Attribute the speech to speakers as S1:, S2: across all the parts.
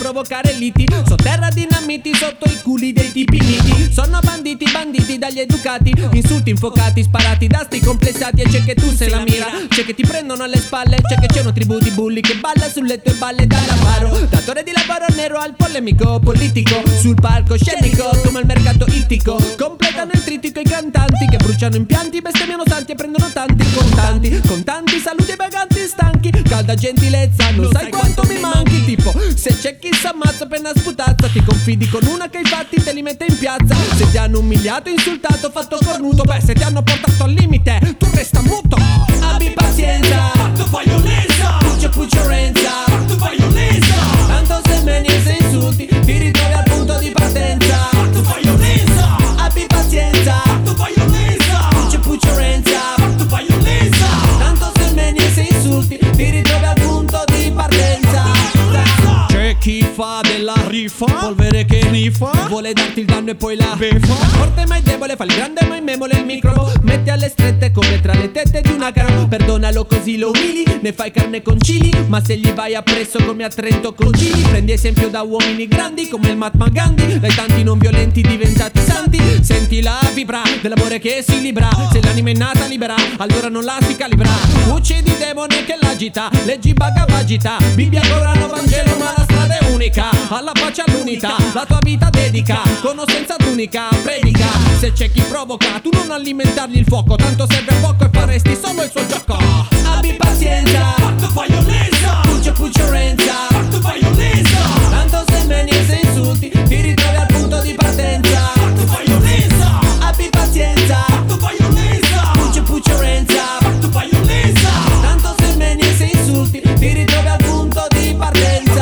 S1: provocare liti. Sotterra dinamiti sotto i culi dei tipi miti. Sono banditi, banditi dagli educati, insulti infocati, sparati da sti complessati. E c'è che tu sei la mira, c'è che ti prendono alle spalle, c'è che c'è una tribù di bulli che balla sul letto e balle dall'avaro. Datore di lavoro nero al polemico politico, sul palco scenico come il mercato ittico. Completano il trittico i cantanti che bruciano impianti, bestemmiano santi e prendono tanti contanti. Contanti, saluti e vaganti stanchi, calda gentilezza, non sai quanto mi manchi. Tipo, se c'è chi s'ammazza appena sputazza, ti confidi con una che i fatti te li mette in piazza. Se ti hanno umiliato, insultato, fatto cornuto, beh, se ti hanno portato al limite, tu resta muto. Abbi pazienza,
S2: fatto violenza,
S1: puccia Renza,
S2: fatto violenza,
S1: tanto se meni e se insulti, ti ritrovi al punto di partenza.
S2: fatto violenza,
S1: Abbi pazienza,
S2: fatto violenza,
S1: puccia Renza,
S2: fatto violenza,
S1: tanto se meni e se insulti, ti ritrovi al punto di partenza.
S3: C'è chi fa della rifa, polvere che rifa,
S1: Vuole darti il danno e poi la
S3: beffa.
S1: forte ma è debole, fa il grande ma immemole il microbo. Mette alle strette come tra le tette di una cara. Perdonalo così lo umili, ne fai carne con cili. Ma se gli vai appresso come a Trento con Gili, prendi esempio da uomini grandi come il Mahatma Gandhi, dai tanti non violenti diventati santi. Senti la vibra dell'amore che si libera. Se l'anima è nata libera, allora non la si calibra. Uccidi demone che l'agita, leggi Bhagavad Gita, Bibbia, Corano, Vangelo, ma la strada è unica. Alla pace, all'unità, la tua vita dedica, conoscenza d'unica, predica. Se c'è chi provoca, tu non alimentargli il fuoco, tanto serve poco e faresti solo il suo gioco. Abbi pazienza,
S2: fatto violenza,
S1: puccia Renza,
S2: fatto violenza,
S1: tanto se meni e se insulti, ti ritrovi al punto di partenza.
S2: fatto violenza,
S1: Abbi pazienza,
S2: fatto violenza,
S1: puccia Renza,
S2: fatto violenza,
S1: tanto se meni e se insulti, ti ritrovi al punto di partenza.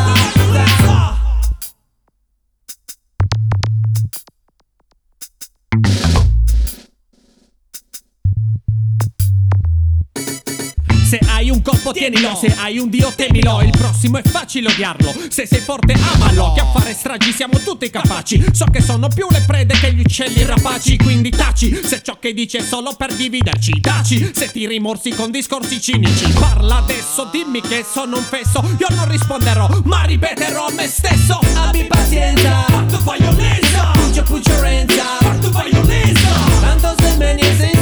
S3: Se hai un corpo tienilo, se hai un dio temilo. Il prossimo è facile odiarlo, se sei forte amalo. Che a fare stragi siamo tutti capaci. So che sono più le prede che gli uccelli rapaci, quindi taci se ciò che dici è solo per dividerci. Taci se ti rimorsi con discorsi cinici. Parla adesso, dimmi che sono un fesso. Io non risponderò, ma ripeterò a me stesso.
S1: Abbi pazienza,
S2: fatto violenza,
S1: puccia Renza,
S2: fatto violenza,
S1: tanto se meni e se